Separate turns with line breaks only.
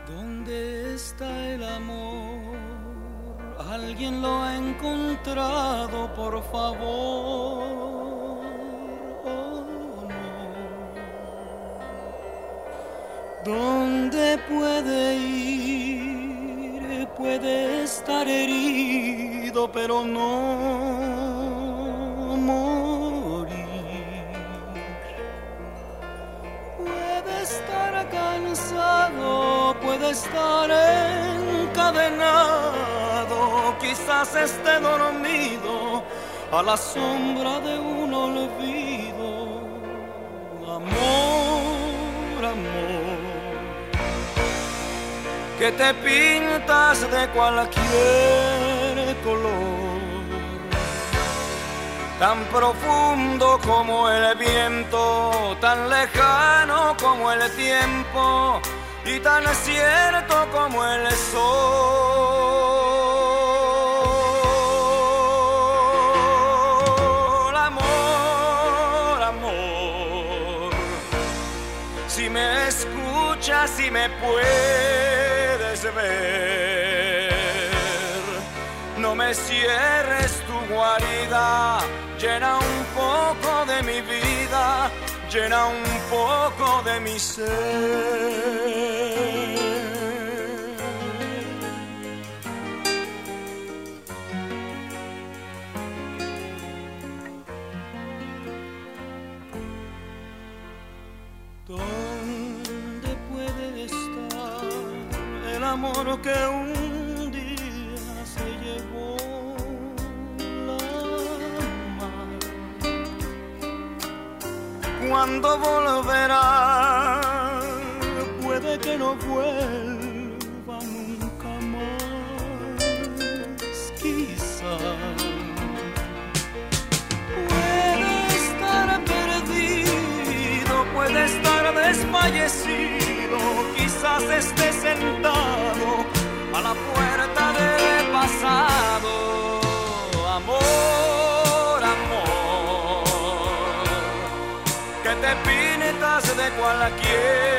¿Dónde está el amor? ¿Alguien lo ha encontrado, por favor? Oh, no. ¿Dónde puede ir? Puede estar herido, pero no morir. Puede estar cansado, puede estar encadenado, quizás esté dormido a la sombra de un olvido. Amor, amor, que te pintas de cualquier color, tan profundo como el viento, tan lejano como el tiempo y tan cierto como el sol. Amor, amor, si me escuchas, si me puedes ver, no me cierres tu guarida, llena un poco de mi vida, llena un poco de mi ser. ¿Dónde puede estar el amor que un día se llevó la mar? ¿Cuándo volverá? Puede que no vuelva nunca más, quizás. Puede estar perdido, puede estar desfallecido, quizás esté sentado a la puerta del pasado. Amor, amor, que te pintas de cualquier